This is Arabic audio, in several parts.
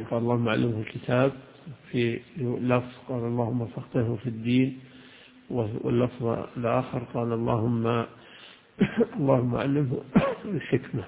قال اللهم علمه الكتاب، في لفظ قال اللهم فقهه في الدين، واللفظ الآخر قال اللهم علمه الحكمة.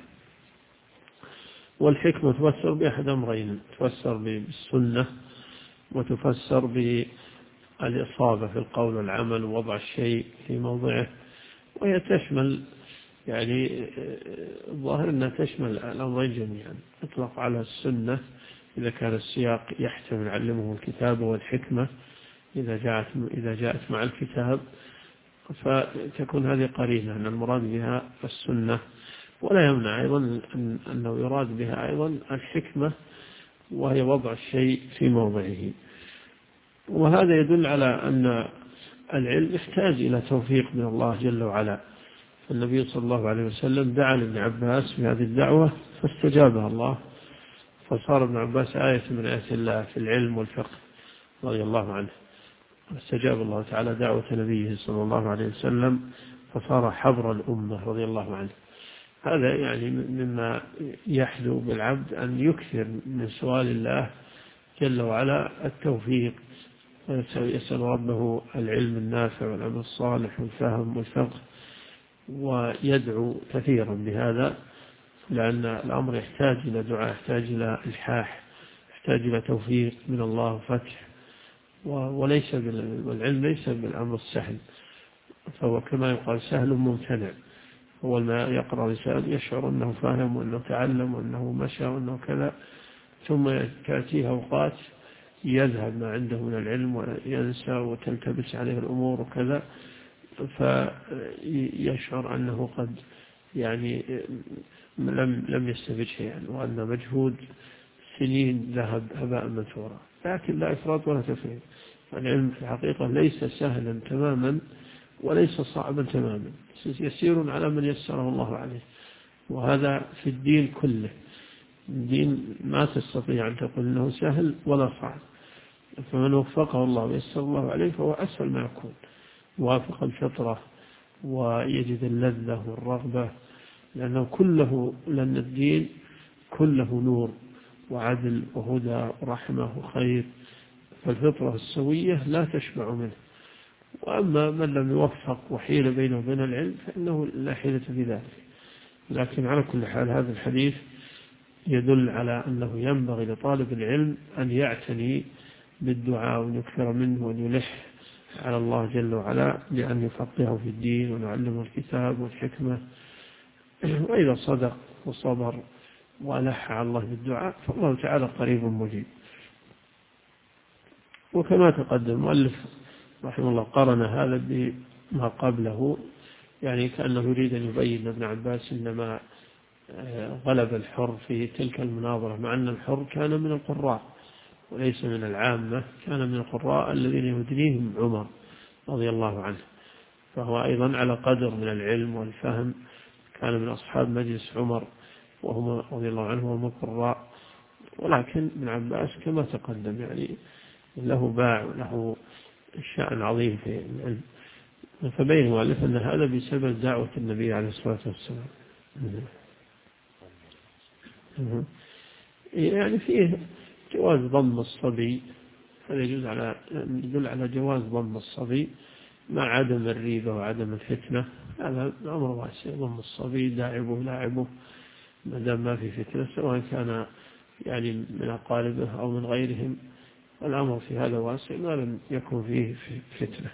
والحكمة تفسر بأحد أمرين، تفسر بالسنة وتفسر بالإصابة في القول والعمل ووضع الشيء في موضعه. وهي تشمل يعني الظاهر أنها تشمل الأمرين جميعا، يطلق على السنة إذا كان السياق يحتمل علمه الكتاب والحكمة إذا جاءت مع الكتاب، فتكون هذه قرينة أن المراد بها السنة. ولا يمنع أيضا أنه يراد بها أيضا الحكمة، وهي وضع الشيء في موضعه. وهذا يدل على أن العلم يحتاج إلى توفيق من الله جل وعلا. النبي صلى الله عليه وسلم دعا لابن عباس في هذه الدعوة فاستجابها الله، فصار ابن عباس آية من آيات الله في العلم والفقه رضي الله عنه. استجاب الله تعالى دعوة نبيه صلى الله عليه وسلم فصار حبر الأمة رضي الله عنه. هذا يعني مما يحدو بالعبد أن يكثر من سؤال الله جل وعلا التوفيق، ويسأل ربه العلم النافع والعمل الصالح والفهم والفقه، ويدعو كثيرا بهذا، لأن الأمر يحتاج إلى دعاء، يحتاج إلى إلحاح، يحتاج إلى توفيق من الله وفتح. والعلم ليس بالأمر السهل، فهو كما يقال سهل ممتنع. أول ما يقرأ الإنسان يشعر أنه فاهم وأنه تعلم وأنه مشى وأنه كذا، ثم تأتيه أوقات يذهب ما عنده من العلم وينسى وتلتبس عليه الأمور وكذا، فيشعر أنه قد يعني لم يستفد شيئا، وأن مجهود سنين ذهب هباء منثورا. لكن لا إفراط ولا تفريط. العلم في الحقيقة ليس سهلا تماما وليس صعبا تماما، يسير على من يسره الله عليه. وهذا في الدين كله، الدين ما تستطيع أن تقول أنه سهل ولا صعب. فمن وفقه الله ويسر الله عليه فهو أسهل ما يكون، وافق الفطرة ويجد اللذة والرغبة، لأن الدين كله نور وعدل وهدى ورحمة وخير، فالفطرة السوية لا تشبع منه. وأما من لم يوفق وحيل بينه وبين العلم فإنه لا حيلة في ذلك. لكن على كل حال هذا الحديث يدل على أنه ينبغي لطالب العلم أن يعتني بالدعاء ويكثر منه وأن يلح على الله جل وعلا لأن يفقهه في الدين ونعلمه الكتاب والحكمة. وإذا صدق وصبر وألح على الله بالدعاء فالله تعالى قريب مجيب. وكما تقدم المؤلف رحمه الله قارن هذا بما قبله، يعني كأنه يريد أن يبين ابن عباس إنما غلب الحر في تلك المناظرة، مع أن الحر كان من القراء وليس من العامة، كان من القراء الذين يدنيهم عمر رضي الله عنه، فهو أيضا على قدر من العلم والفهم، كان من أصحاب مجلس عمر وهم رضي الله عنه هم القراء. ولكن ابن عباس كما تقدم يعني له باع وله شأن عظيم في العلم. فبين المؤلف أن هذا بسبب دعوة النبي عليه الصلاة والسلام. يعني فيه جواز ضم الصبي، هذا يدل على جواز ضم الصبي مع عدم الريبة وعدم الفتنة. هذا أمر واسع، ضم الصبي داعبه لاعبه ما دام ما في فتنة، سواء كان يعني من أقاربه أو من غيرهم. الأمر في هذا واسع ما لم يكن فيه فتنة.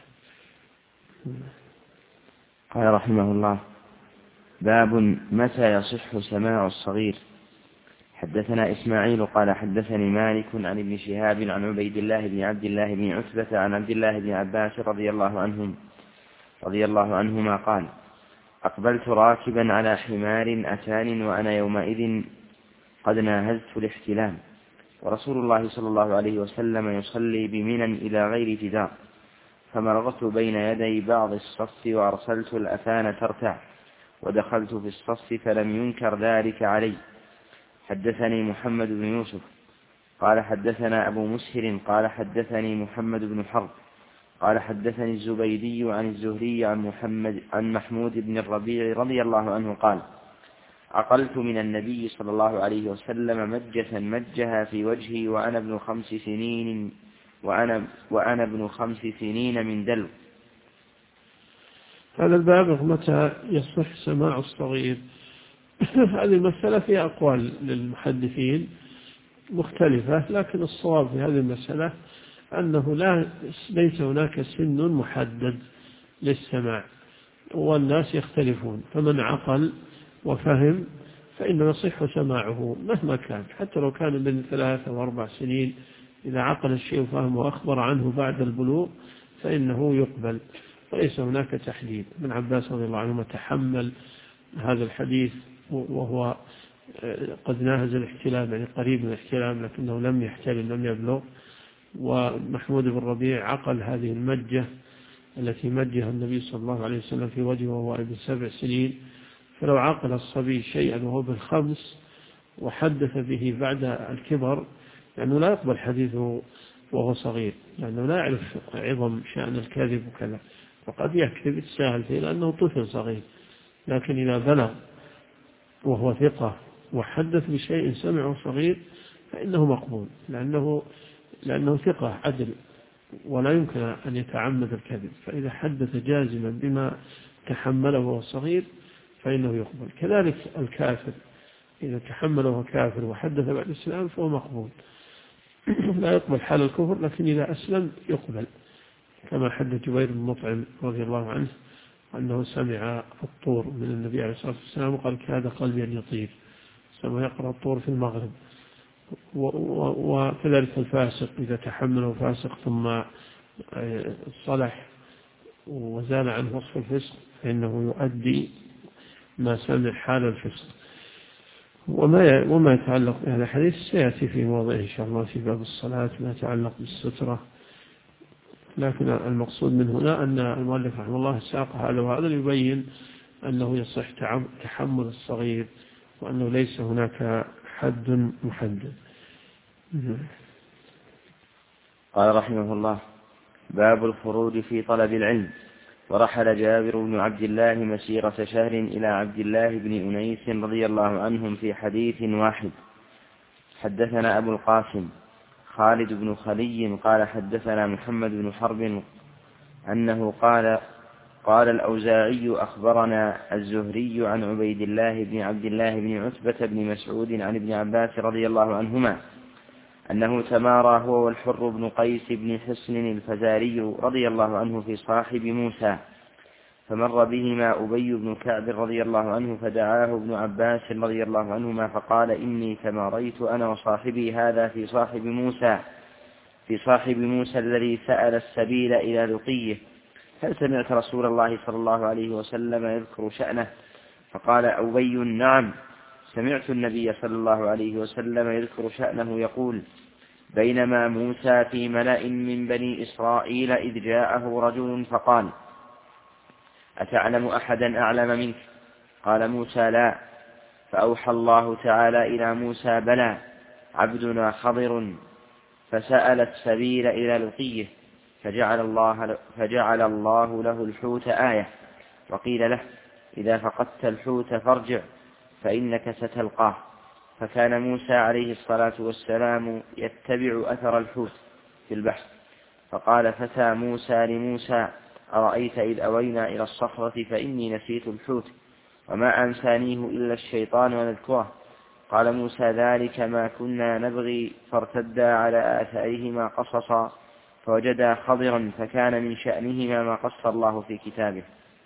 قال رحمه الله: باب متى يصح سماع الصغير. حدثنا إسماعيل قال حدثني مالك عن ابن شهاب عن عبيد الله بن عبد الله بن عتبة عن عبد الله بن عباس رضي الله عنهما قال: أقبلت راكبا على حمار أتان وأنا يومئذ قد ناهزت الاحتلام، ورسول الله صلى الله عليه وسلم يصلي بمنى إلى غير جدار، فمرغت بين يدي بعض الصف وأرسلت الأتان ترتع، ودخلت في الصف فلم ينكر ذلك علي. حدثني محمد بن يوسف قال حدثنا أبو مسهر قال حدثني محمد بن حرب قال حدثني الزبيدي عن الزهري عن محمود بن الربيع رضي الله عنه قال: عقلت من النبي صلى الله عليه وسلم مجة مجها في وجهي وأنا ابن 5 سنين من دلو. هذا الباب متى يصح سماع الصغير. هذه المسألة فيها أقوال للمحدثين مختلفة، لكن الصواب في هذه المسألة أنه ليس هناك سن محدد للسماع، والناس يختلفون، فمن عقل وفهم فإنه يصح سماعه مهما كان، حتى لو كان من 3 و4 سنين، إذا عقل الشيء وفهم وأخبر عنه بعد البلوغ فإنه يقبل، وليس هناك تحديد. ابن عباس رضي الله عنهما تحمل هذا الحديث وهو قد ناهز الاحتلام، يعني قريب من الاحتلام لكنه لم يحتلم، لم يبلغ. ومحمود بن ربيع عقل هذه المجة التي مجها النبي صلى الله عليه وسلم في وجهه وهو ابن 7 سنين، فلو عقل الصبي شيئا وهو ب5 وحدث به بعد الكبر، لأنه لا يقبل حديثه وهو صغير، لأنه لا يعرف عظم شأن الكذب وكذا، وقد يكذب يتساهل فيه لأنه طفل صغير. لكن إذا بلغ وهو ثقة وحدث بشيء سمعه صغير فإنه مقبول، لأنه ثقة عدل ولا يمكن أن يتعمد الكذب، فإذا حدث جازما بما تحمله وهو صغير فإنه يقبل. كذلك الكافر إذا تحمله وهو كافر وحدث بعد الإسلام فهو مقبول. لا يقبل حال الكفر، لكن إذا أسلم يقبل، كما حدث جبير بن مطعم رضي الله عنه أنه سمع الطور من النبي عليه الصلاة والسلام وقال كاد قلبي أن يطير، سمع يقرأ الطور في المغرب. وكذلك الفاسق إذا تحمله فاسق ثم صلح وزال عنه وصف الفسق فإنه يؤدي ما سمع حال الفسق. وما يتعلق بهذا الحديث سيأتي في موضع إن شاء الله في باب الصلاة ما يتعلق بالسترة، لكن المقصود من هنا أن المؤلف رحمه الله ساق هذا وهذا ليبين أنه يصح تحمل الصغير، وأنه ليس هناك حد محدد. قال رحمه الله: باب الخروج في طلب العلم. ورحل جابر بن عبد الله مسيرة شهر إلى عبد الله بن أنيس رضي الله عنهم في حديث واحد. حدثنا أبو القاسم خالد بن خلي قال حدثنا محمد بن حرب أنه قال الأوزاعي أخبرنا الزهري عن عبيد الله بن عبد الله بن عتبة بن مسعود عن ابن عباس رضي الله عنهما أنه تمارى هو والحر بن قيس بن حصن الفزاري رضي الله عنه في صاحب موسى، فمر بهما أبي بن كعب رضي الله عنه فدعاه ابن عباس رضي الله عنهما فقال: إني تماريت أنا وصاحبي هذا في صاحب موسى الذي سأل السبيل إلى لقيه، هل سمعت رسول الله صلى الله عليه وسلم يذكر شأنه؟ فقال أبي: نعم، سمعت النبي صلى الله عليه وسلم يذكر شأنه يقول: بينما موسى في ملأ من بني إسرائيل إذ جاءه رجل فقال: أتعلم أحدا أعلم منك؟ قال موسى: لا. فأوحى الله تعالى إلى موسى: بلى، عبدنا خضر، فسأل السبيل إلى لقيه، فجعل الله له الحوت آية، وقيل له: إذا فقدت الحوت فارجع فإنك ستلقاه. فكان موسى عليه الصلاة والسلام يتبع أثر الحوت في البحر، فقال فتى موسى لموسى: أرأيت إذ أوينا إلى الصخرة فإني نسيت الحوت وما أنسانيه إلا الشيطان ونذكره. قال موسى: ذلك ما كنا نبغي، فارتدا على آثارهما قصصا فوجدا خضرا، فكان من شأنهما ما قص الله في كتابه.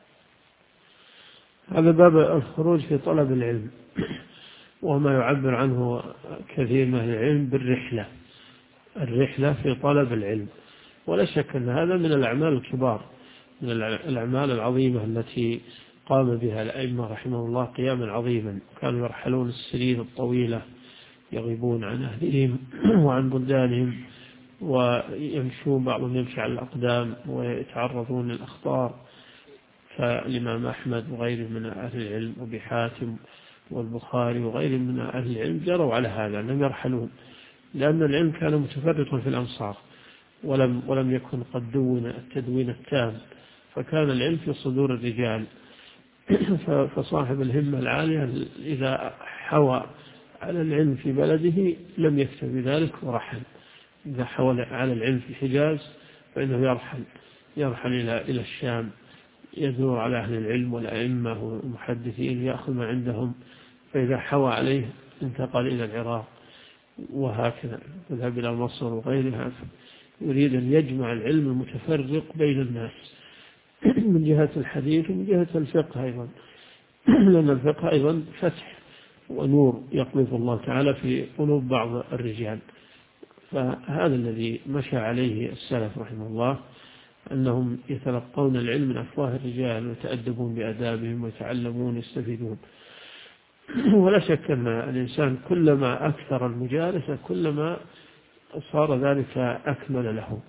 هذا باب الخروج في طلب العلم، وما يعبر عنه كثير من العلم بالرحلة، الرحلة في طلب العلم. ولا شك أن هذا من الأعمال الكبار، من الأعمال العظيمة التي قام بها الأئمة رحمه الله قياما عظيما. كانوا يرحلون السنين الطويلة، يغيبون عن أهلهم وعن بلدانهم، ويمشون، بعضهم يمشي على الأقدام ويتعرضون للأخطار. فالإمام أحمد وغيره من أهل العلم، وأبي حاتم والبخاري وغيرهم من أهل العلم جروا على هذا، لم يرحلون، لأن العلم كان متفرقا في الأمصار، ولم يكن قد دون التدوين التام، فكان العلم في صدور الرجال فصاحب الهمة العالية إذا حوى على العلم في بلده لم يكتفي ذلك ورحل. إذا حوى على العلم في الحجاز فإنه يرحل إلى الشام، يدور على أهل العلم والأئمة والمحدثين يأخذ ما عندهم، فإذا حوى عليه انتقل إلى العراق، وهكذا يذهب إلى مصر وغيرها. يريد أن يجمع العلم المتفرق بين الناس من جهة الحديث ومن جهة الفقه أيضا، لأن الفقه أيضا فتح ونور يقذف الله تعالى في قلوب بعض الرجال. فهذا الذي مشى عليه السلف رحمه الله، أنهم يتلقون العلم من أفواه الرجال ويتأدبون بأدابهم ويتعلمون يستفيدون. ولا شك أن الإنسان كلما أكثر المجالسة كلما صار ذلك أكمل له،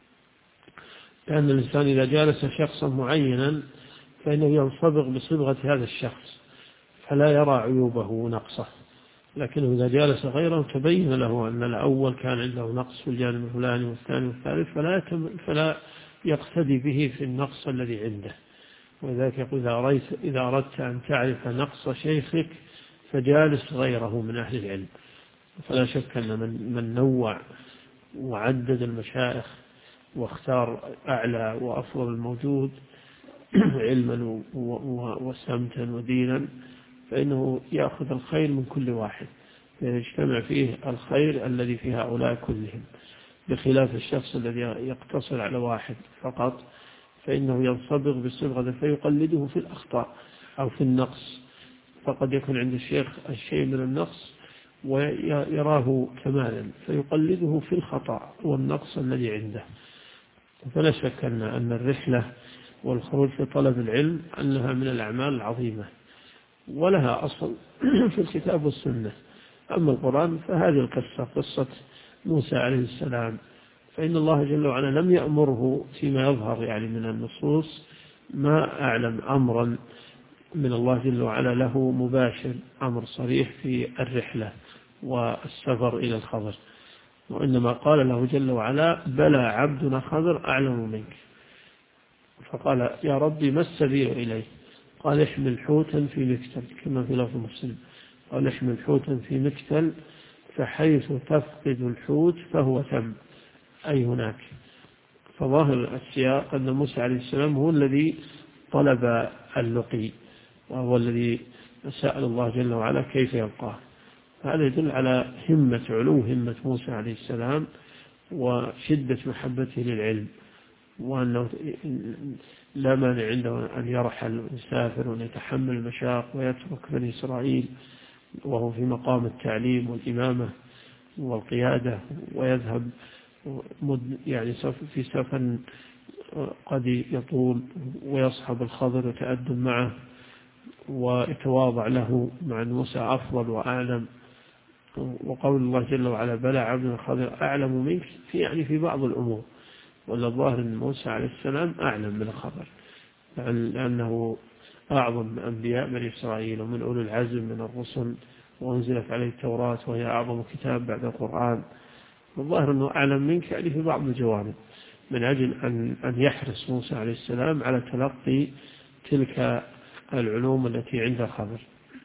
لأن الإنسان إذا جالس شخصا معينا فإنه ينصبغ بصبغة هذا الشخص فلا يرى عيوبه ونقصه، لكنه إذا جالس غيره تبين له أن الأول كان عنده نقص في الجانب الفلاني والثاني والثالث، فلا يقتدي به في النقص الذي عنده. ولذلك يقول إذا أردت أن تعرف نقص شيخك فجالس غيره من أهل العلم. فلا شك أن من نوع وعدد المشايخ واختار أعلى وأفضل الموجود علما وسمتا ودينا فإنه يأخذ الخير من كل واحد، يجتمع فيه الخير الذي في هؤلاء كلهم، بخلاف الشخص الذي يقتصر على واحد فقط فإنه ينصبغ بالصبغة فيقلده في الأخطاء أو في النقص. فقد يكون عند الشيخ الشيء من النقص ويراه كمالا فيقلده في الخطأ والنقص الذي عنده. فلا شك أن الرحلة والخروج في طلب العلم أنها من الأعمال العظيمة ولها أصل في الكتاب والسنة. أما القرآن فهذه القصة قصة موسى عليه السلام، فإن الله جل وعلا لم يأمره فيما يظهر يعني من النصوص، ما أعلم أمرا من الله جل وعلا له مباشر أمر صريح في الرحلة والسفر إلى الخضر، وإنما قال له جل وعلا بلى عبدنا خضر أعلم منك، فقال يا ربي ما السبيل إليه؟ قال احمل حوتا في مكتل كما في لفظ مسلم، قال احمل حوتا في مكتل فحيث تفقد الحوت فهو ثم، أي هناك. فظاهر السياق أن موسى عليه السلام هو الذي طلب اللقي، وهو الذي سأل الله جل وعلا كيف يلقاه. هذا يدل على علو همة موسى عليه السلام وشدة محبته للعلم، وأنه لا مانع عنده أن يرحل ويسافر وأن يتحمل المشاق ويترك بني إسرائيل وهو في مقام التعليم والإمامة والقيادة، ويذهب يعني في سفر قد يطول ويصحب الخضر ويتأدب معه ويتواضع له مع موسى أفضل وأعلم. وقول الله جل وعلا بلى عبدنا الخضر أعلم منك في بعض الأمور، ولا الظاهر أن موسى عليه السلام أعلم من الخضر لأنه أعظم من أنبياء بني إسرائيل ومن أولي العزم من الرسل، وأنزلت عليه التوراة وهي أعظم كتاب بعد القرآن. والظاهر أنه أعلم منك في بعض الجوانب، من أجل أن يحرص موسى عليه السلام على تلقي تلك العلوم التي عند الخضر.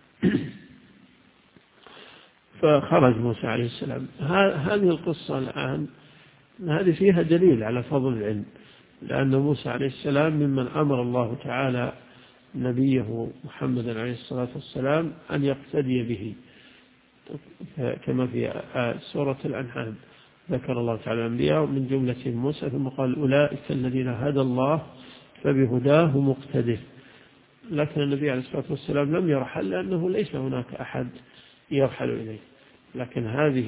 فخرج موسى عليه السلام. هذه القصة الآن هذه فيها دليل على فضل العلم، لأن موسى عليه السلام ممن أمر الله تعالى نبيه محمد عليه الصلاة والسلام أن يقتدي به، كما في سورة الأنعام ذكر الله تعالى الأنبياء من جملة موسى ثم قال أولئك الذين هدى الله فبهداه مقتده. لكن النبي عليه الصلاة والسلام لم يرحل لأنه ليس هناك أحد يرحل إليه، لكن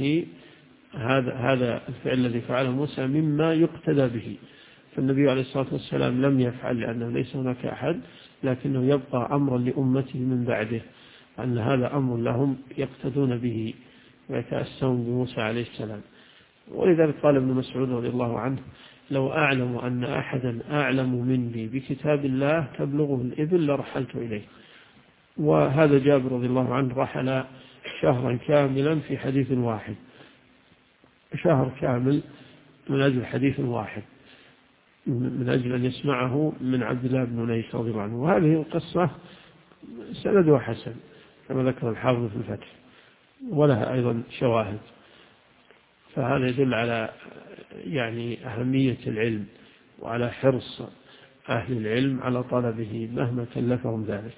هذا الفعل الذي فعله موسى مما يقتدى به. فالنبي عليه الصلاة والسلام لم يفعل لأنه ليس هناك أحد، لكنه يبقى أمرا لأمته من بعده، أن هذا أمر لهم يقتدون به ويتأسون بموسى عليه السلام. ولذلك قال ابن مسعود رضي الله عنه لو أعلم أن أحدا أعلم مني بكتاب الله تبلغه الإبل لرحلت إليه. وهذا جابر رضي الله عنه رحل شهرا كاملا في حديث واحد، شهر كامل من أجل حديث واحد، من أجل أن يسمعه من عبد الله بن أنيس رضي الله عنه. وهذه القصة سنده حسن كما ذكر الحافظ في الفتح، ولها أيضا شواهد. فهذا يدل على يعني أهمية العلم وعلى حرص أهل العلم على طلبه مهما كلفهم ذلك.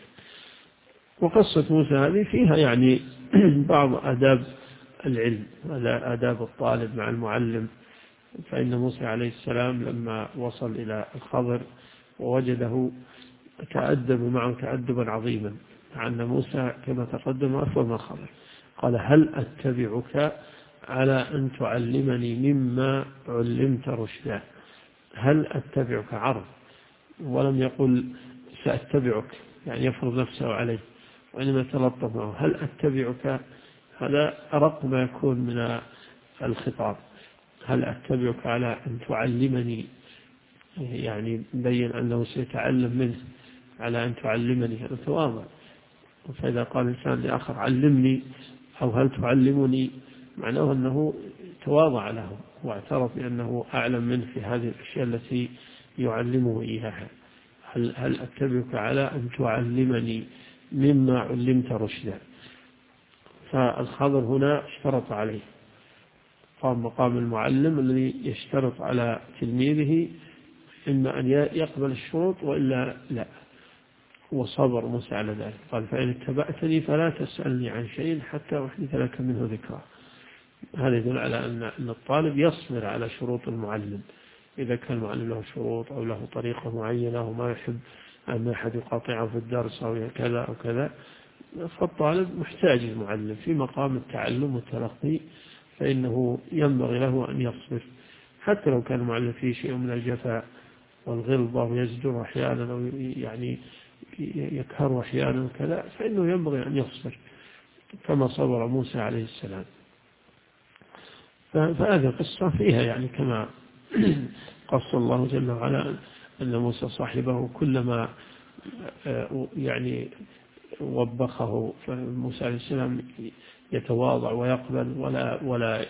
وقصة موسى هذه فيها يعني بعض آداب العلم، آداب الطالب مع المعلم. فإن موسى عليه السلام لما وصل إلى الخضر ووجده تأدب معه تأدبا عظيما، مع أن موسى كما تقدم أفضل من الخضر. قال هل أتبعك على أن تعلمني مما علمت رشدا. هل أتبعك عرض، ولم يقل سأتبعك يعني يفرض نفسه عليه، وإنما تلطف معه. هل أتبعك، هذا أرق ما يكون من الخطاب. هل أتبعك على أن تعلمني، يعني مبين أنه سيتعلم منه، على أن تعلمني، هذا تواضع. فإذا قال إنسان لآخر علمني أو هل تعلمني، معناه أنه تواضع له واعترف بأنه أعلم منه في هذه الأشياء التي يعلمه إياها. هل أتبعك على أن تعلمني مما علمت رشدا. فالخضر هنا اشترط عليه، قام مقام المعلم الذي يشترط على تلميذه إما أن يقبل الشروط وإلا لا، وصبر موسى على ذلك. قال فإن اتبعتني فلا تسألني عن شيء حتى أحدث لك منه ذكرى. هذا يدل على أن الطالب يصبر على شروط المعلم. إذا كان المعلم له شروط أو له طريقة معينة وما يحب أن أحد يقاطعه في الدرس أو كذا أو كذا، فالطالب محتاج المعلم في مقام التعلم والتلقي، فإنه ينبغي له أن يصبر حتى لو كان المعلم فيه شيء من الجفاء والغلظة ويزجر أحيانا أو يعني يكهر أحيانا كذا، فإنه ينبغي أن يصبر كما صبر موسى عليه السلام. فهذه القصة فيها يعني كما قص الله جل وعلا أن موسى صاحبه كلما يعني وبخه، فموسى عليه السلام يتواضع ويقبل ولا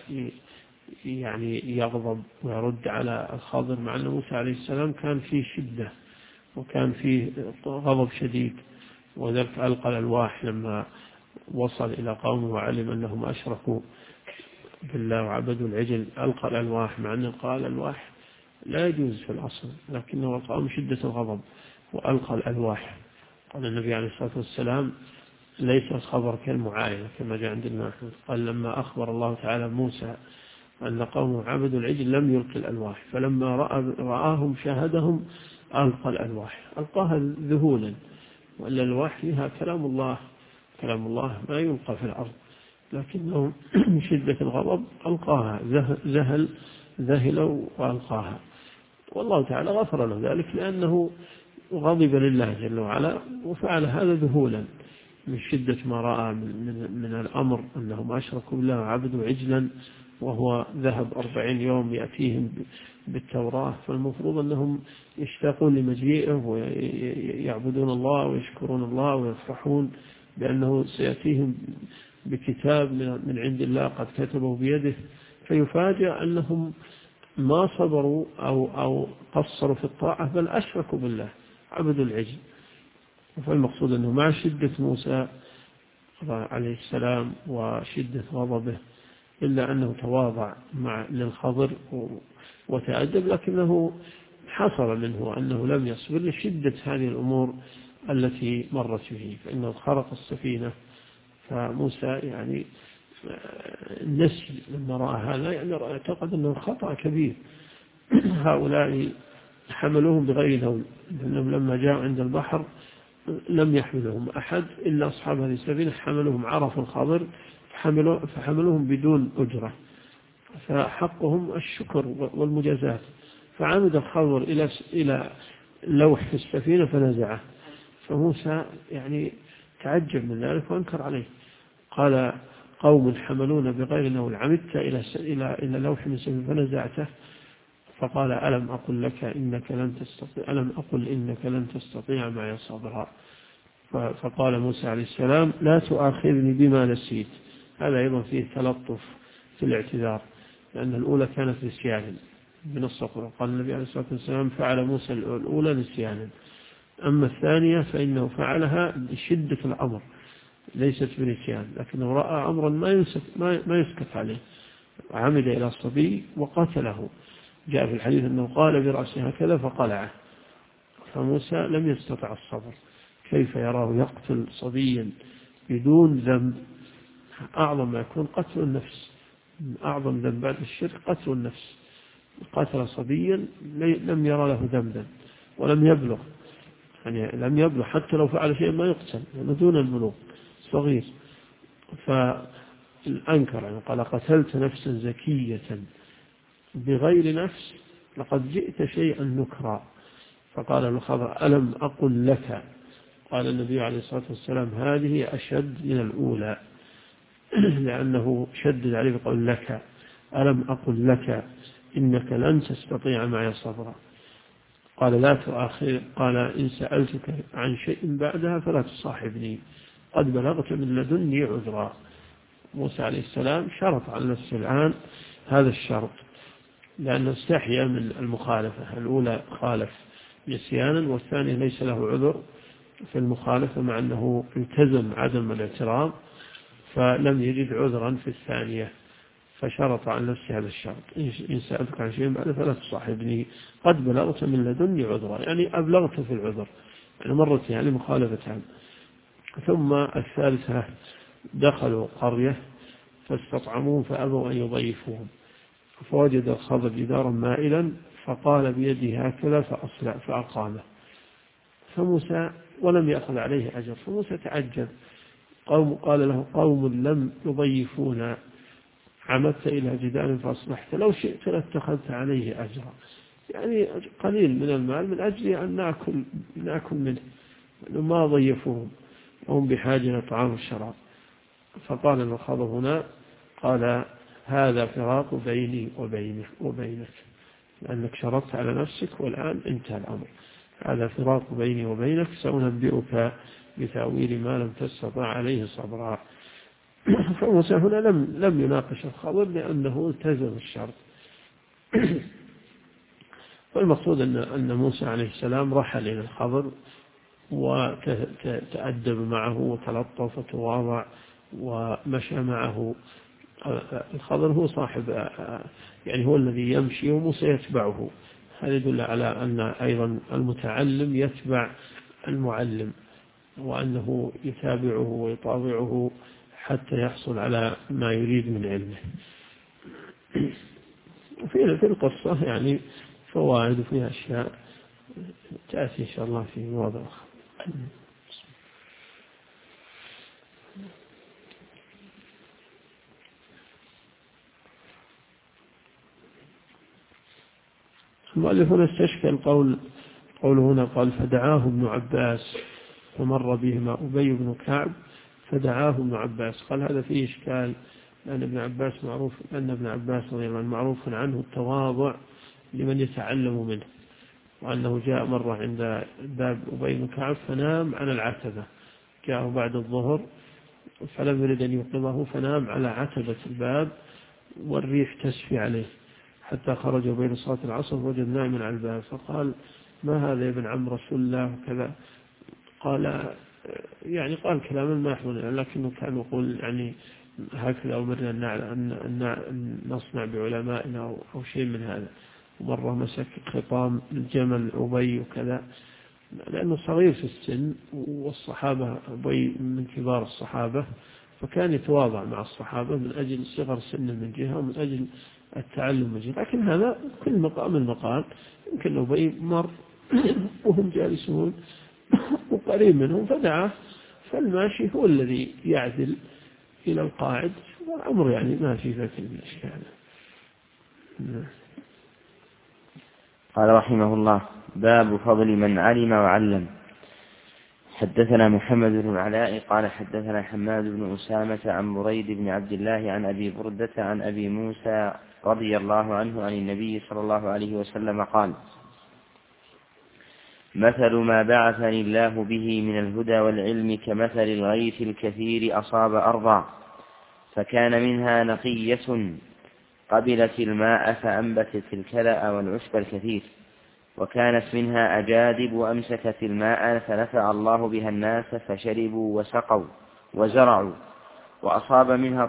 يعني يغضب ويرد على الخضر، مع أن موسى عليه السلام كان فيه شدة وكان فيه غضب شديد. وذلك ألقى الألواح لما وصل إلى قومه وعلم أنهم أشركوا بالله وعبدوا العجل، ألقى الألواح، مع أن إلقاء الألواح لا يجوز في الأصل، لكنه ألقى من شدة الغضب وألقى الألواح. قال النبي عليه الصلاة والسلام ليس الخبر كالمعاينة كما جاء عند الإمام أحمد. قال لما أخبر الله تعالى موسى أن قومه عبدوا العجل لم يلقي الألواح، فلما رآهم شاهدهم ألقى الألواح، ألقاها ذهولا، وإلا الألواح فيها كلام الله، كلام الله ما يلقى في الأرض، لكنه من شدة الغضب ألقاها، ذهل وألقاها. والله تعالى غفر له ذلك لأنه غضب لله جل وعلا وفعل هذا ذهولا من شدة ما رأى من الأمر أنهم أشركوا بالله وعبدوا عجلا، وهو ذهب 40 يوم يأتيهم بالتوراة، فالمفروض أنهم يشتاقون لمجيئه ويعبدون الله ويشكرون الله ويفرحون بأنه سيأتيهم بكتاب من عند الله قد كتبه بيده، فيفاجأ أنهم ما صبروا أو قصروا في الطاعة بل أشركوا بالله عبدوا العجل. فالمقصود أنه مع شدة موسى عليه السلام وشدة غضبه إلا أنه تواضع للخضر وتأدب، لكنه حصل منه أنه لم يصبر لشدة هذه الأمور التي مرت به، فإنه خرق السفينة. فموسى يعني النسي لما رأى هذا يعني اعتقد أنه خطأ كبير. هؤلاء حملوهم بغير ذول، لأنهم لما جاءوا عند البحر لم يحملهم أحد إلا أصحاب هذه السفينة، حملوهم عرف الخضر فحملوهم بدون أجرة، فحقهم الشكر والمجازات. فعمد الخضر إلى لوح في السفينة فنزعه، فموسى يعني تعجب من ذلك وانكر عليه. قال قوم حملون بغير نول عمدت إلى لوح من السفينة فنزعته، فقال ألم أقل لك إنك لن تستطيع، ألم أقل إنك لن تستطيع معي صبرا. فقال موسى عليه السلام لا تؤاخذني بما نسيت. هذا أيضا فيه تلطف في الاعتذار، لأن الأولى كانت نسيانا بنص القرآن. قال النبي عليه الصلاة والسلام فعل موسى الأولى نسيانا، أما الثانية فإنه فعلها بشدة الأمر ليست بنسيان، لكنه رأى أمرا ما يسكت عليه، عمد إلى الصبي وقتله. جاء في الحديث أنه قال برأسه هكذا فقلعه، فموسى لم يستطع الصبر. كيف يراه يقتل صبيا بدون ذنب؟ أعظم ما يكون قتل النفس، أعظم ذنب بعد الشرك قتل النفس. قتل صبيا لم يرى له ذنبا ولم يبلغ، يعني لم يبلغ، حتى لو فعل شيء ما يقتل يعني دون البلوغ، صغير. فالأنكر يعني قال قتلت نفسا زكية بغير نفس لقد جئت شيئا نكرا. فقال الخضر ألم أقل لك؟ قال النبي عليه الصلاة والسلام هذه أشد من الأولى، لأنه شدد عليه بقول لك، ألم أقل لك إنك لن تستطيع معي صبرا. قال لا تؤاخذ، قال إن سألتك عن شيء بعدها فلا تصاحبني قد بلغت من لدني عذرا. موسى عليه السلام شرط على نفسه الآن هذا الشرط، لأنه استحيا من المخالفة. الأولى خالف نسيانا، والثانية ليس له عذر في المخالفة مع أنه التزم عدم الاعتراض، فلم يجد عذرا في الثانية، فشرط على نفسه هذا الشرط، إن سألتك عن شيء بعد فلا تصاحبني قد بلغت من لدني عذرا، يعني أبلغت في العذر، يعني مرت يعني مخالفة. ثم الثالثة دخلوا قرية فاستطعموهم فأبوا أن يضيفوهم، فوجد الخضر جدارا مائلا فقال بيده هكذا فأقامه. فموسى ولم يأخذ عليه أجر، فموسى تعجب. قال له قوم لم يضيفونا عمدت إلى جدار فأصلحت، لو شئت لاتخذت عليه أجرا، يعني قليل من المال من أجل أن نأكل منه، ما ضيفوهم وهم بحاجة إلى طعام الشراب. فقال الخضر هنا قال هذا فراق بيني وبينك، لأنك شرطت على نفسك والآن انتهى الأمر، هذا فراق بيني وبينك، سأنبئك بتأويل ما لم تستطع عليه صبرا. فموسى هنا لم يناقش الخضر لأنه التزم الشرط. والمقصود أن موسى عليه السلام رحل إلى الخضر وتأدب معه وتلطف وتواضع ومشى معه. الخضر هو صاحب، يعني هو الذي يمشي وموسى يتبعه. هذا يدل على أن أيضا المتعلم يتبع المعلم، وأنه يتابعه ويطاوعه حتى يحصل على ما يريد من علمه. في القصة يعني فوائد وفيها أشياء تأتي إن شاء الله في مواضع أخرى. المؤلف هنا استشكل قول هنا قال فدعاه ابن عباس فمر بهما أبي بن كعب فدعاه ابن عباس. قال هذا فيه إشكال، لأن ابن عباس رضي الله عنه معروف عنه التواضع لمن يتعلم منه، وأنه جاء مرة عند باب أبي بن كعب فنام على العتبة، جاءه بعد الظهر فلم يرد أن يوقظه فنام على عتبة الباب والريح تسفي عليه حتى خرج بين صلاة العصر وجد نائما على الباب، فقال ما هذا يا ابن عم رسول الله وكذا. قال كلاما ما يحمل، لكنه كان يقول يعني هكذا أمرنا أن نصنع بعلمائنا أو شيء من هذا. ومرة مسك خطام الجمل أبي وكذا، لأنه صغير في السن، والصحابة أبي من كبار الصحابة، فكان يتواضع مع الصحابة من أجل صغر سن من جهة ومن أجل التعلم من جهة. لكن هذا كل مقام المقال، يمكن أبي مر وهم جالسون وقريب منهم فدعاه، فالماشي هو الذي يعدل إلى القاعد، والأمر يعني ما في ذاك الإشكال. قال رحمه الله باب فضل من علم وعلم. حدثنا محمد بن العلاء قال حدثنا حماد بن أسامة عن بريد بن عبد الله عن أبي بردة عن أبي موسى رضي الله عنه عن النبي صلى الله عليه وسلم قال مثل ما بعثني الله به من الهدى والعلم كمثل الغيث الكثير أصاب أرضا فكان منها نقية قبلت الماء فأنبتت الكلأ والعشب الكثير وكانت منها أجادب وأمسكت الماء فنفع الله بها الناس فشربوا وسقوا وزرعوا. وأصاب منها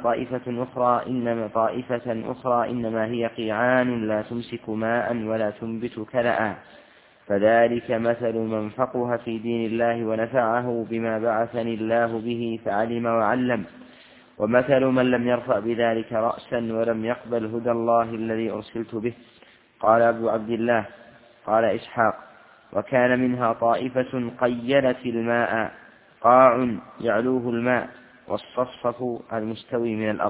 طائفة أخرى إنما هي قيعان لا تمسك ماء ولا تنبت كلأ. فذلك مثل من فقه في دين الله ونفعه بما بعثني الله به فعلم وعلم، ومثل من لم يرفع بذلك رأسا ولم يقبل هدى الله الذي أرسلت به. قال أبو عبد الله قال إسحاق: وكان منها طائفة قيلت الماء، قاع يعلوه الماء، والصفصف المستوي من الأرض.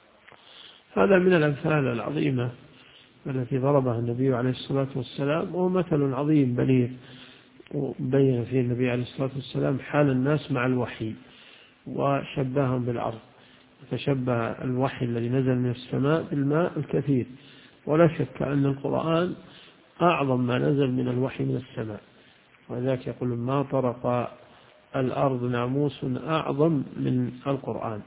هذا من الأمثال العظيمة التي ضربها النبي عليه الصلاة والسلام، وهو مثل عظيم بليغ، وبين فيه النبي عليه الصلاة والسلام حال الناس مع الوحي وشبههم بالأرض، فشبه الوحي الذي نزل من السماء بالماء الكثير. ولا شك أن القرآن أعظم ما نزل من الوحي من السماء، وذلك يقول: ما طرق الأرض ناموس أعظم من القرآن.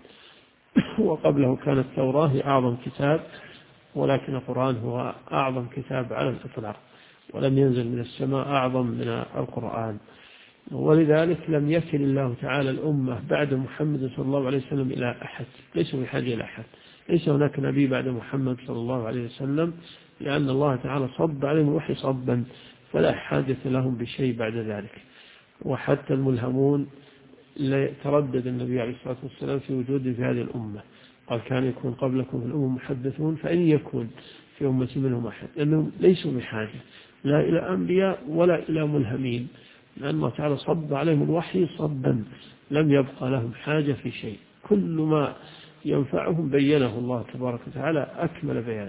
وقبله كانت التوراة أعظم كتاب، ولكن القرآن هو أعظم كتاب على الإطلاق، ولم ينزل من السماء أعظم من القرآن. ولذلك لم يكل الله تعالى الأمة بعد محمد صلى الله عليه وسلم إلى أحد، ليس بحاجة إلى أحد، ليس هناك نبي بعد محمد صلى الله عليه وسلم، لأن الله تعالى صب عليهم الوحي صبا، فلا حاجة لهم بشيء بعد ذلك. وحتى الملهمون تردد النبي عليه الصلاة والسلام في وجوده في هذه الأمة، قال: كان يكون قبلكم في الأمم محدثون فإن يكون في أمة منهم أحد، لأنهم ليسوا بحاجة لا إلى أنبياء ولا إلى ملهمين، لأن الله تعالى صب عليهم الوحي صبا، لم يبقى لهم حاجة في شيء، كل ما ينفعهم بينه الله تبارك وتعالى أكمل بيان.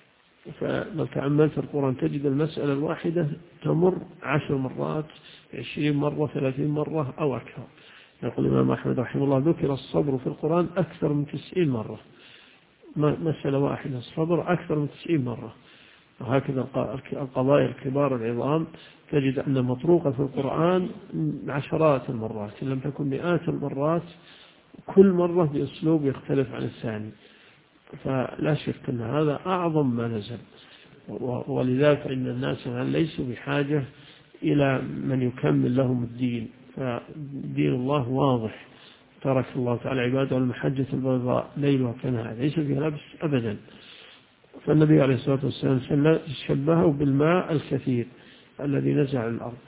فلو تأملت القرآن تجد المسألة الواحدة تمر 10 مرات، 20 مرة، 30 مرة أو أكثر. يقول الإمام أحمد رحمه الله: ذكر الصبر في القرآن أكثر من 90 مرة، مسألة واحدة الصبر أكثر من 90 مرة. وهكذا القضايا الكبار العظام تجد أن مطروقة في القرآن عشرات المرات إن لم تكن مئات المرات، كل مرة بأسلوب يختلف عن الثاني. فلا شك أن هذا أعظم ما نزل، ولذلك إن الناس ليسوا بحاجة إلى من يكمل لهم الدين، فدين الله واضح، ترك الله تعالى عباده المحجة البيضاء ليلها كنهار ليس فيها لبس أبدا. فالنبي عليه الصلاة والسلام شبهه بالماء الكثير الذي نزع على الأرض.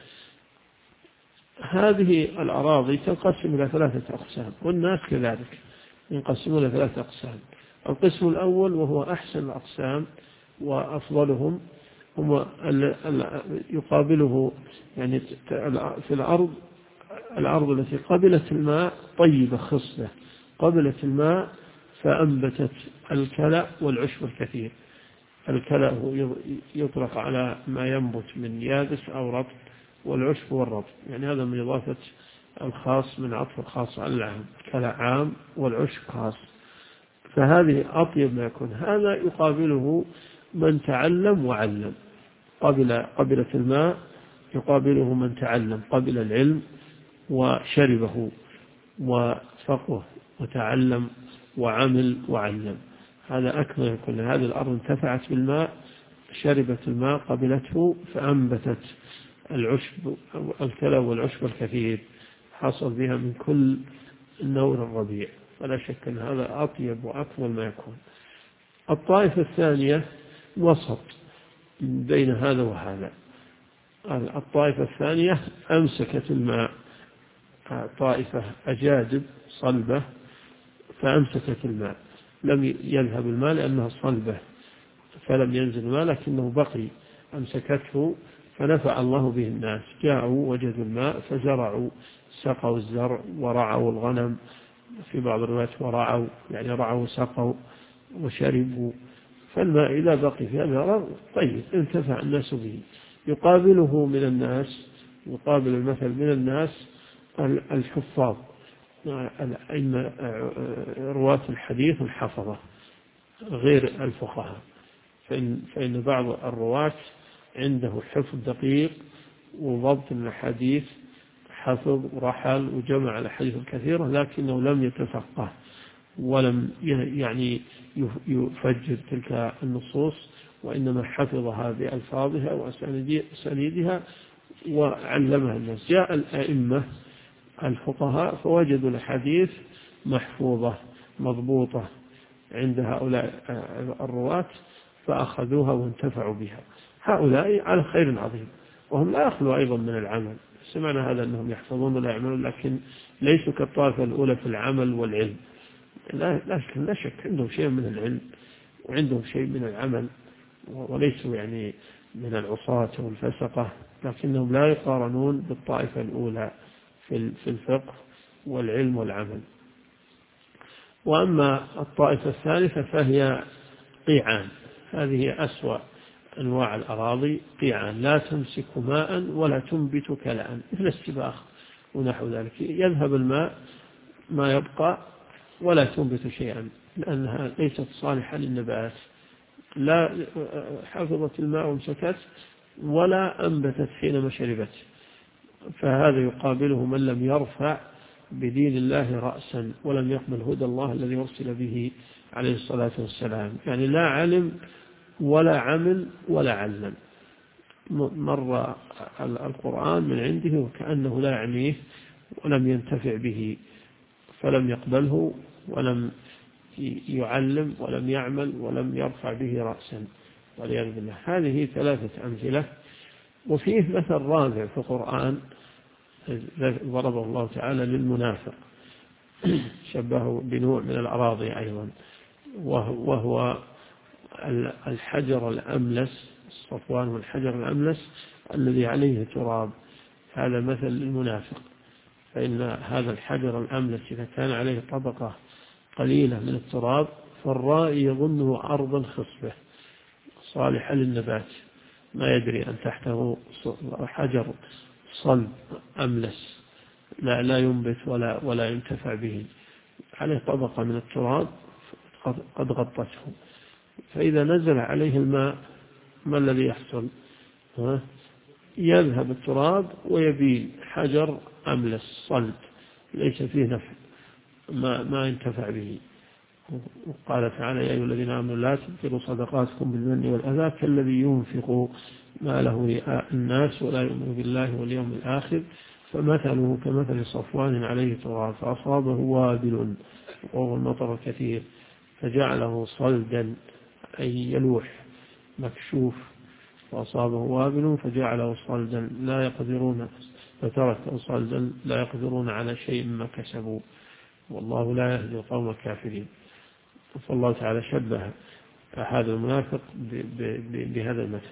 هذه الأراضي تنقسم إلى 3 أقسام، والناس كذلك ينقسمون إلى 3 أقسام. القسم الأول وهو أحسن الأقسام وأفضلهم، هم يقابله يعني في الأرض التي قبلت الماء طيبة خصبة، قبلت الماء فأنبتت الكلأ والعشب الكثير. الكلأ يطلق على ما ينبت من يابس أو رطب، والعشب والرطب يعني هذا من إضافة الخاص من عطف الخاص على العام، الكلأ عام والعشب خاص. فهذه أطيب ما يكون. هذا يقابله من تعلم وعلم، قبلة الماء يقابله من تعلم، قبل العلم وشربه وفقه وتعلم وعمل وعلم، هذا أكمل يكون. هذه الأرض انتفعت بالماء، شربت الماء، قبلته فأنبتت العشب الكلى والعشب الكثير، حصل بها من كل نور الربيع، فلا شك أن هذا أطيب وأكمل ما يكون. الطائفة الثانية وسط بين هذا وهذا. الطائفة الثانية أمسكت الماء، طائفة أجادب صلبة فأمسكت الماء، لم يذهب الماء لأنها صلبة فلم ينزل الماء، لكنه بقي، أمسكته فنفع الله به الناس، جاءوا وجدوا الماء فزرعوا، سقوا الزرع ورعوا الغنم، في بعض الروايات ورعوا يعني رعوا سقوا وشربوا. فالماء إذا بقي في هذه الأرض طيب انتفع الناس به. يقابله من الناس، يقابل المثل من الناس الحفاظ، رواة الحديث الحفظة غير الفقهاء، فإن بعض الرواة عنده حفظ دقيق وضبط من الحديث، حفظ ورحل وجمع الحديث الكثيرة، لكنه لم يتفقه ولم يعني يفجر تلك النصوص، وإنما حفظها بألفاظها وأسانيدها وعلمها الناس. جاء الأئمة الفقهاء فوجدوا الحديث محفوظة مضبوطة عند هؤلاء الرواة فأخذوها وانتفعوا بها. هؤلاء على خير عظيم، وهم لا يخلوا أيضا من العمل. سمعنا هذا أنهم يحفظون ولا يعملون، لكن ليسوا كالطائفة الأولى في العمل والعلم. لا شك عندهم شيء من العلم وعندهم شيء من العمل، وليسوا يعني من العصاة والفسقة، لكنهم لا يقارنون بالطائفة الأولى في الفقه والعلم والعمل. وأما الطائفة الثالثة فهي قيعان، هذه أسوأ أنواع الأراضي، قيعان لا تمسك ماء ولا تنبت كلأ، مثل السباخ ونحو ذلك. يذهب الماء ما يبقى ولا تنبت شيئا، لأنها ليست صالحة للنبات، لا حفظت الماء وامسكت ولا أنبتت حينما شربت. فهذا يقابله من لم يرفع بدين الله رأسا ولم يقبل هدى الله الذي أرسل به عليه الصلاة والسلام، يعني لا علم ولا عمل ولا علم. مر القرآن من عنده وكأنه لا يعنيه ولم ينتفع به، فلم يقبله ولم يعلم ولم يعمل ولم يرفع به رأسا والعياذ بالله. هذه 3 أمثلة. وفيه مثل رابع في القرآن ضربه الله تعالى للمنافق، شبهه بنوع من الأراضي أيضا، وهو الحجر الأملس، الصفوان والحجر الأملس الذي عليه تراب. هذا مثل للمنافق، فإن هذا الحجر الأملس إذا كان عليه طبقة قليلة من التراب فالرائي يظنه أرضا خصبة صالحة للنبات، ما يدري أن تحته حجر صلب أملس لا ينبت ولا ينتفع به، عليه طبقة من التراب قد غطته. فإذا نزل عليه الماء ما الذي يحصل؟ يذهب التراب ويبين حجر أملس صلب ليس فيه نفع، ما ينتفع به. وقال تعالى: يا أيها الذين آمنوا لا تبطلوا صدقاتكم بالمن والأذى كالذي ينفق ماله رئاء الناس ولا يؤمن بالله واليوم الآخر فمثله كمثل صفوان عليه تراب فأصابه وابل وهو المطر الكثير فجعله صلدا أي يلوح مكشوف، فأصابه وابل فجعله صلدا لا يقدرون فتركه صلدا لا يقدرون على شيء ما كسبوا والله لا يهدي القوم الكافرين. فالله تعالى شبه هذا المنافق بهذا المثل.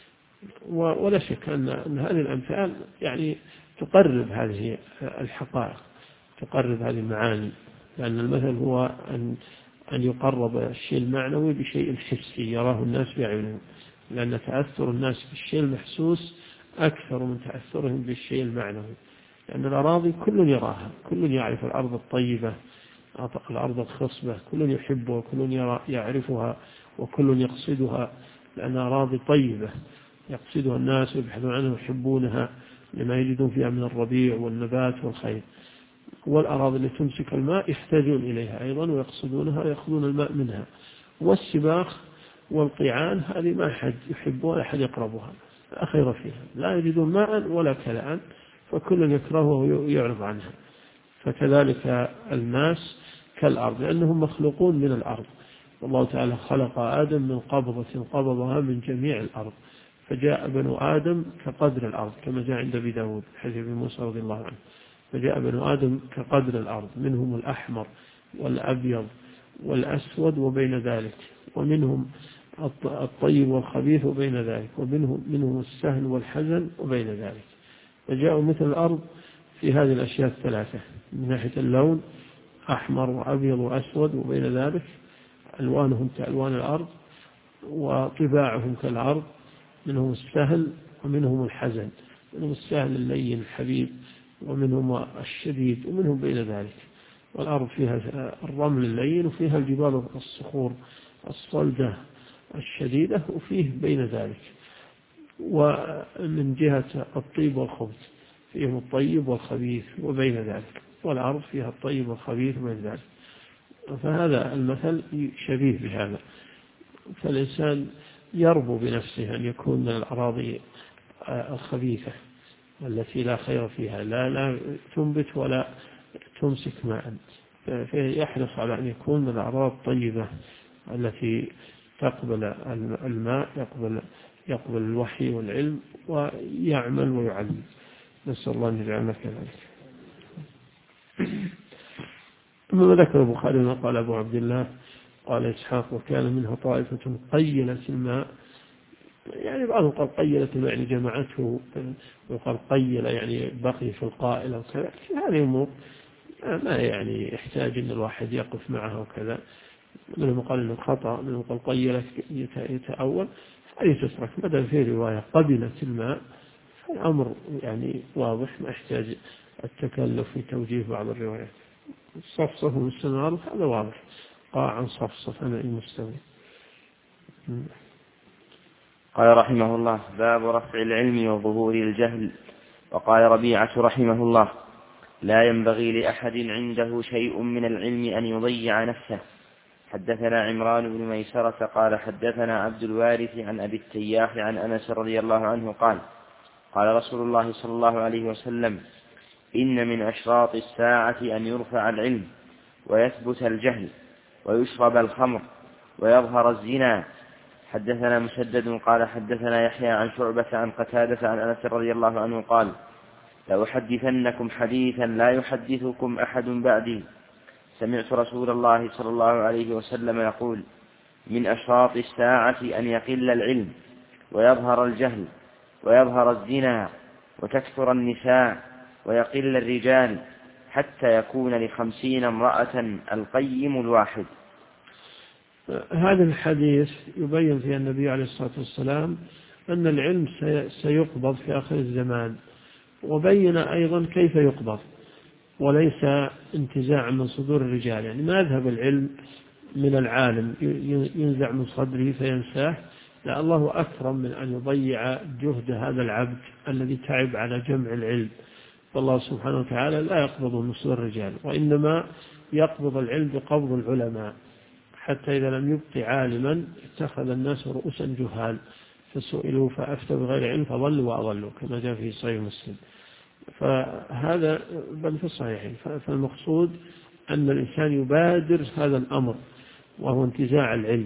ولا شك أن هذه الأمثال يعني تقرب هذه الحقائق، تقرب هذه المعاني، لأن المثل هو أن يقرب الشيء المعنوي بشيء الحسي يراه الناس بأعينهم، لأن تأثر الناس بالشيء المحسوس أكثر من تأثرهم بالشيء المعنوي، لأن الأراضي كل يراها، كل يعرف الأرض الطيبة الأرض الخصبة، كل يحبها وكل يعرفها وكل يقصدها، لأنها أراضي طيبة يقصدها الناس ويبحثون عنها ويحبونها لما يجدون فيها من الربيع والنبات والخير. والأراضي التي تمسك الماء يحتاجون إليها أيضا ويقصدونها ويأخذون الماء منها. والسباخ والقيعان هذه ما أحد يحبها ولا أحد يقربها، لا خير فيها، لا يجدون ماء ولا كلاء، فكل يكرهها ويعرض عنها. فكذلك الناس كالأرض لأنهم مخلوقون من الأرض، والله تعالى خلق آدم من قبضة قبضها من جميع الأرض، فجاء بنو آدم كقدر الأرض كما جاء عند أبي داود حديث ابن موسى رضي الله عنه، فجاء بنو آدم كقدر الأرض، منهم الأحمر والأبيض والأسود وبين ذلك، ومنهم الطيب والخبيث وبين ذلك، ومنهم السهل والحزن وبين ذلك. فجاءوا مثل الأرض في هذه الأشياء الثلاثة من ناحية اللون أحمر وأبيض وأسود، وبين ذلك ألوانهم كألوان الأرض وطباعهم كالأرض، منهم السهل ومنهم الحزن، منهم السهل اللين الحبيب ومنهم الشديد ومنهم بين ذلك. والأرض فيها الرمل اللين وفيها الجبال الصخور الصلدة الشديدة وفيه بين ذلك. ومن جهة الطيب والخبث فيهم الطيب والخبيث وبين ذلك، والأرض فيها الطيب والخبيث وبين ذلك. فهذا المثل شبيه بهذا. فالإنسان يربو بنفسه أن يكون من الأراضي الخبيثة التي لا خير فيها، لا تنبت ولا تمسك ماء، فيحرص على أن يكون من الأراضي الطيبة التي تقبل الماء، يقبل الوحي والعلم، ويعمل ويعلم. نسأل الله أن يجعلنا كذلك. ثم ذكر البخاري ما قال أبو عبد الله قال إسحاق وكان منها طائفة قيلت الماء، يعني بعضهم قال قيلت الماء يعني جمعته، وقال قيل يعني بقي في القائل وكذا. هذه أمور ما يعني يحتاج أن الواحد يقف معها وكذا. منهم قال إنه خطأ، منهم قال قيلت يتأول، هذه تترك. بدل في رواية قبلت الماء، الأمر يعني واضح، ما يحتاج التكلف في توجيه بعض الروايات. صفصف مستمر هذا واضح، قاعا صفصف أنا المستوي. قال رحمه الله: باب رفع العلم وظهور الجهل. وقال ربيعة رحمه الله: لا ينبغي لأحد عنده شيء من العلم أن يضيع نفسه. حدثنا عمران بن ميسرة قال حدثنا عبد الوارث عن أبي التياح عن أنس رضي الله عنه قال: قال رسول الله صلى الله عليه وسلم: إن من أشراط الساعة أن يرفع العلم ويثبت الجهل ويشرب الخمر ويظهر الزنا. حدثنا مسدد قال حدثنا يحيى عن شعبة عن قتادة عن أنس رضي الله عنه قال: لأحدثنكم حديثا لا يحدثكم أحد بعدي، سمعت رسول الله صلى الله عليه وسلم يقول: من أشراط الساعة أن يقل العلم ويظهر الجهل ويظهر الزنا وتكثر النساء ويقل الرجال حتى يكون ل50 امرأة القيم الواحد. هذا الحديث يبين فيه النبي عليه الصلاة والسلام أن العلم سيقبض في آخر الزمان، وبين أيضا كيف يقبض، وليس انتزاع من صدور الرجال، يعني ما يذهب العلم من العالم ينزع من صدره فينساه، لا، الله أكرم من أن يضيع جهد هذا العبد الذي تعب على جمع العلم. والله سبحانه وتعالى لا يقبض من صدور الرجال، وإنما يقبض العلم بقبض العلماء، حتى إذا لم يبق عالما اتخذ الناس رؤوسا جهال فسئلوا فأفتوا بغير علم فضلوا وأضلوا، كما جاء في صحيح مسلم. فهذا بل في الصحيحين. فالمقصود أن الإنسان يبادر هذا الأمر، وهو انتزاع العلم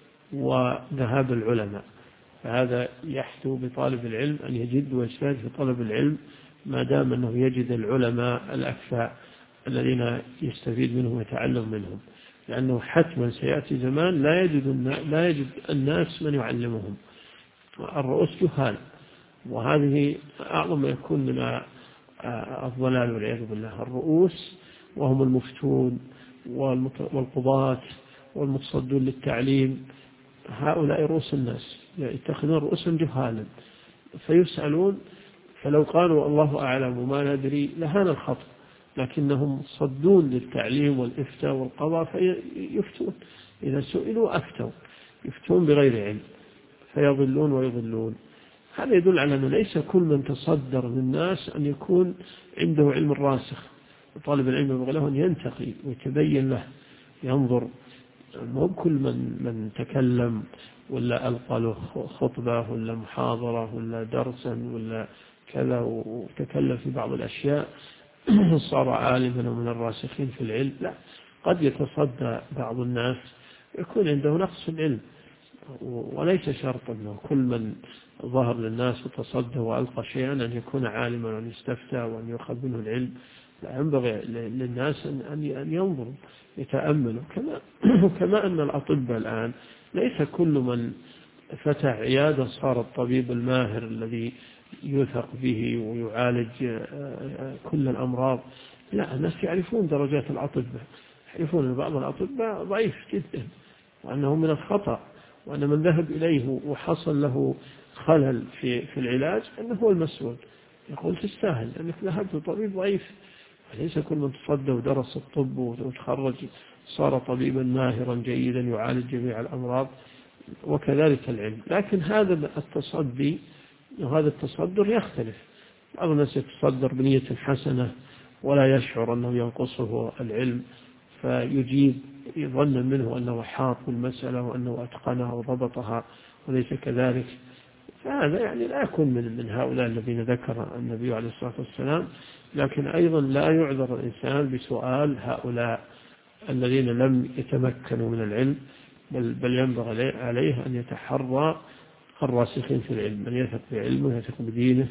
وذهاب العلماء. فهذا يحثو بطالب العلم أن يجد ويجتهد في طلب العلم، ما دام أنه يجد العلماء الأكفاء الذين يستفيد منهم ويتعلم منهم، لأنه حتما سيأتي زمان لا يجد الناس من يعلمهم، الرؤوس جهال، وهذه أعظم ما يكون من الضلال والعياذ بالله. الرؤوس وهم المفتون والقضاة والمتصدون للتعليم، هؤلاء رؤوس الناس يتخذون رؤوسا جهالا فيسألون، فلو قالوا الله أعلم وما ندري لهان الخطأ، لكنهم صدون للتعليم والإفتاء والقضاء فيفتون، إذا سئلوا أفتوا، يفتون بغير علم فيضلون ويضلون. هذا يدل على أنه ليس كل من تصدر من الناس أن يكون عنده علم راسخ. طالب العلم ينبغي له أن ينتقي ويتبين له، ينظر، مو كل من تكلم ولا ألقى له خطبة ولا محاضرة ولا درسا ولا كذا وتكلم في بعض الأشياء صار عالما ومن الراسخين في العلم. لا، قد يتصدى بعض الناس يكون عنده نقص في العلم، وليس شرطا أنه كل من ظهر للناس وتصدى وألقى شيئا أن يكون عالما وأن يستفتى وأن يأخذ منه العلم. لا، ينبغي للناس أن ينظروا يتأملوا، كما أن الأطباء الآن ليس كل من فتح عيادة صار الطبيب الماهر الذي يوثق به ويعالج كل الأمراض. لا، الناس يعرفون درجات الأطباء، يعرفون أن بعض الأطباء ضعيف جدا وأنه من الخطأ، وأن من ذهب إليه وحصل له خلل في العلاج أنه هو المسؤول، يقول تستاهل لأنك ذهبت لطبيب ضعيف. ليس كل من تصدى ودرس الطب وتخرج صار طبيبا ماهرا جيدا يعالج جميع الأمراض، وكذلك العلم. لكن هذا التصدي وهذا التصدر يختلف. بعض الناس يتصدر بنية حسنة ولا يشعر أنه ينقصه العلم فيجيب يظن منه أنه حاط بالمسألة وأنه أتقنها وضبطها وليس كذلك، فهذا يعني لا يكون من هؤلاء الذين ذكر النبي عليه الصلاة والسلام. لكن أيضا لا يعذر الإنسان بسؤال هؤلاء الذين لم يتمكنوا من العلم، بل ينبغي عليه أن يتحرى الراسخين في العلم، من يثق بعلمه ويثق بدينه.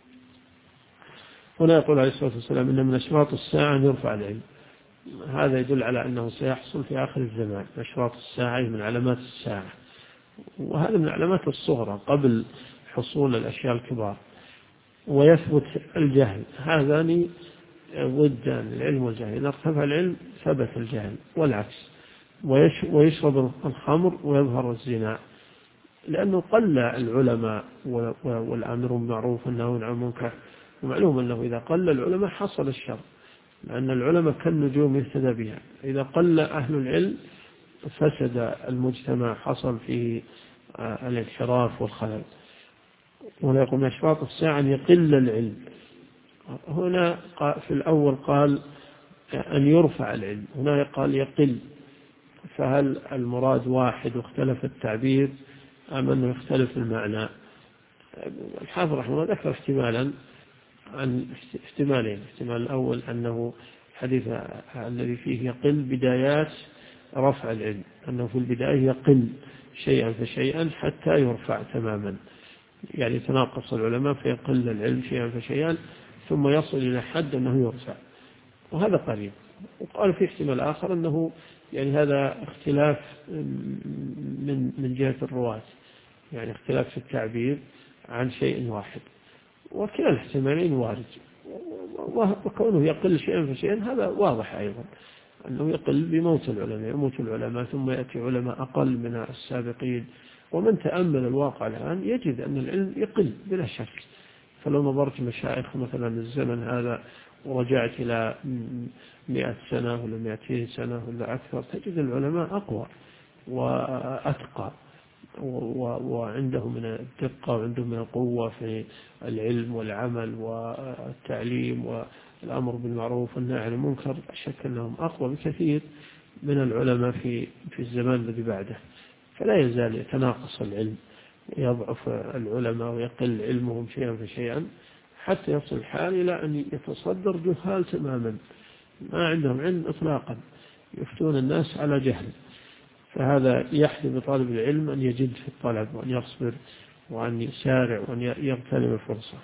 هنا يقول عليه الصلاة والسلام إن من أشراط الساعة أن يرفع العلم. هذا يدل على أنه سيحصل في آخر الزمان. أشراط الساعة من علامات الساعة، وهذا من العلامات الصغرى قبل حصول الأشياء الكبار. ويثبت الجهل، هذان ضدان العلم والجهل، إذا ارتفع العلم ثبت الجهل، والعكس. ويشرب الخمر ويظهر الزنا، لأنه قل العلماء والآمر بالمعروف والنهي عن المنكر، ومعلوم أنه إذا قل العلماء حصل الشر، لأن العلماء كالنجوم يهتدى بها. إذا قل أهل العلم فسد المجتمع، حصل فيه الانحراف والخلل. هنا يقول من أشراط الساعة أن يقل العلم. هنا في الأول قال أن يرفع العلم، هنا قال يقل، فهل المراد واحد واختلف التعبير أم أنه يختلف المعنى؟ الحافظ رحمه الله ذكر احتمالين. احتمال الأول أنه الحديث الذي فيه يقل بدايات رفع العلم، أنه في البداية يقل شيئا فشيئا حتى يرفع تماما، يعني تناقص العلماء فيقل العلم شيئا فشيئا ثم يصل إلى حد أنه يرفع، وهذا قريب. وقال في احتمال آخر أنه يعني هذا اختلاف من جهة الرواة، يعني اختلاف في التعبير عن شيء واحد، وكلا الاحتمالين وارد. وكونه يقل شيئا فشيئا هذا واضح أيضا، أنه يقل بموت العلماء، يموت العلماء ثم يأتي علماء أقل من السابقين. ومن تأمل الواقع الآن يجد أن العلم يقل بلا شك. فلو نظرت مشايخ مثلا الزمن هذا ورجعت إلى 100 سنة ولا 200 سنة ولا أكثر، تجد العلماء أقوى وأتقى وعندهم من الدقة وعندهم من القوة في العلم والعمل والتعليم والأمر بالمعروف والنهي عن المنكر. أشك أنهم أقوى بكثير من العلماء في الزمان الذي بعده. فلا يزال يتناقص العلم، يضعف العلماء ويقل علمهم شيئا فشيئا حتى يصل الحال إلى أن يتصدر جهال تماما، ما عندهم علم إطلاقا، يفتون الناس على جهل. فهذا يحدث بطالب العلم أن يجد في الطلب وأن يصبر وأن يسارع وأن يغتنم الفرصة.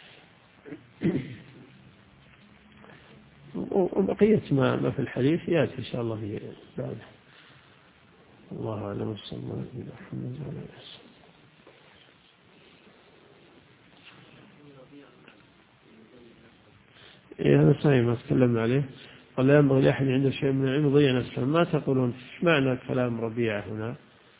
وبقية ما في الحديث يأتي إن شاء الله في بعده. الله أعلم وصلى الله عليه وسلم. هذا صحيح ما تكلمنا عليه. قال لا ينبغي لأحد عنده شيء من العلم يضيع نفسه. ما تقولون ايش معنى كلام ربيعة هنا؟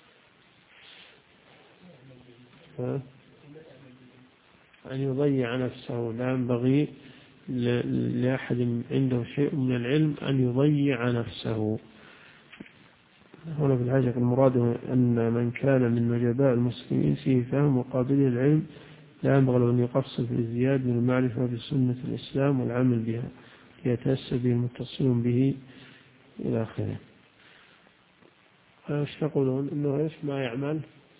أن يضيع نفسه، لا ينبغي لأحد عنده شيء من العلم أن يضيع نفسه. هنا في الحاجة المراد أن من كان من نجباء المسلمين فيه فهم وقابل العلم لا ينبغي أن يقصد في الزيادة من المعرفة بسنة الإسلام والعمل بها يتأسى به المتصل به إلى آخره. ايش تقولون؟ إنه إيش ما يعمل؟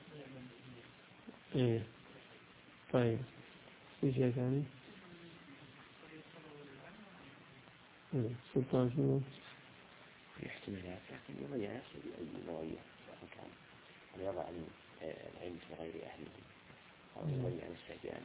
إيه طيب، في شيء ثاني؟ سلطان شنو؟ في احتمالات، لكن يضيع نفسه بأي نوعية كان، أن يضع العلم في غير أهله، أو يضيع نفسه بأن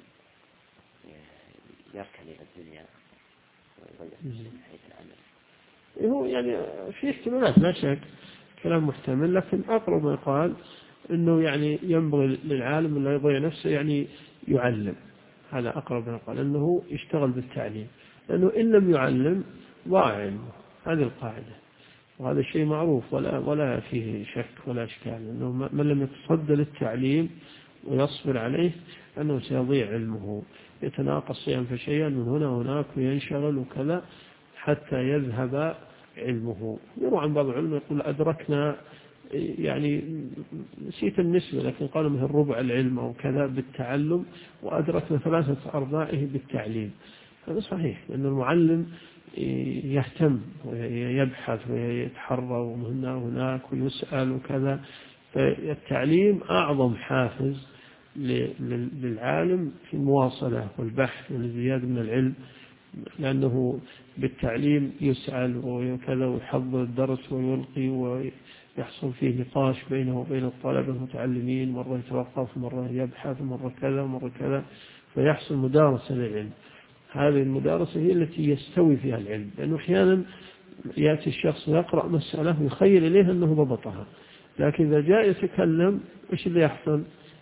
يركن إلى الدنيا ويضيع نفسه من حيث العمل. هو يعني في احتمالات لا شك، كلام محتمل، لكن أقرب ما يقال إنه يعني ينبغي للعالم لا يضيع نفسه، يعني يعلم. هذا أقرب ما يقال، إنه يشتغل بالتعليم، لأنه إن لم يعلم ضاع علمه. هذه القاعدة، وهذا الشيء معروف ولا فيه شك ولا إشكال، أنه من لم يتصدى للتعليم ويصبر عليه أنه سيضيع علمه، يتناقص شيئا فشيئا من هنا وهناك وينشغل وكذا حتى يذهب علمه. يروى عن بعض العلماء يقول أدركنا، يعني نسيت النسبة، لكن قالوا مثل ربع العلم أو كذا بالتعلم، وأدركنا 3/4 بالتعليم. هذا صحيح، لأن المعلم يهتم ويبحث ويتحرى وهنا وهناك ويسأل وكذا. فالتعليم أعظم حافز للعالم في المواصلة والبحث والازدياد من العلم، لأنه بالتعليم يسأل وكذا ويحضر الدرس ويلقي ويحصل فيه نقاش بينه وبين الطلبة المتعلمين، مرة يتوقف مرة يبحث مرة كذا مرة كذا، فيحصل مدارسة للعلم. هذه المدارسة هي التي يستوي فيها العلم، لأنه أحيانا يأتي الشخص يقرأ مسألة ويخيل إليه أنه ضبطها، لكن إذا جاء يتكلم إيش اللي يحصل؟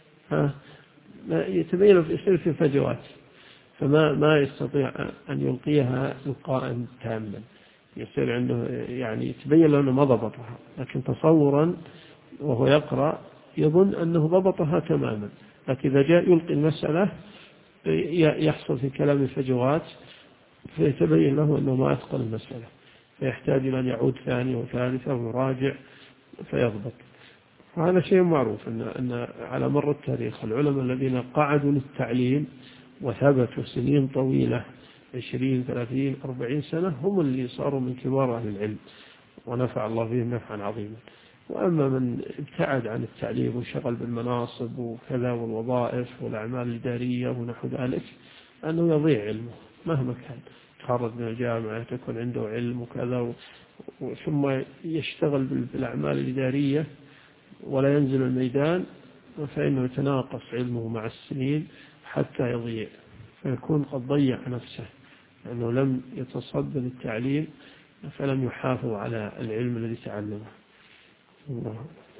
يتبين يصير في فجوات، فما يستطيع أن يلقيها إلقاء تاما، يصير عنده يعني يتبين له أنه ما ضبطها، لكن تصورا وهو يقرأ يظن أنه ضبطها تماما، لكن إذا جاء يلقي المسألة يحصل في كلام فجوات، فيتبين له أنه ما أتقن المسألة، فيحتاج إلى أن يعود ثاني وثالثة ويراجع فيضبط. وهذا شيء معروف أن على مر التاريخ العلماء الذين قعدوا للتعليم وثبتوا سنين طويلة 20 30 40 سنة هم اللي صاروا من كبار أهل العلم ونفع الله بهم نفعا عظيما. وأما من ابتعد عن التعليم وشغل بالمناصب وكذا والوظائف والأعمال الإدارية ونحو ذلك أنه يضيع علمه مهما كان، تخرج من الجامعة تكون عنده علم وكذا ثم يشتغل بالأعمال الإدارية ولا ينزل الميدان، فإنه يتناقص علمه مع السنين حتى يضيع، فيكون قد ضيع نفسه لأنه لم يتصدى للتعليم فلم يحافظ على العلم الذي تعلمه. الله.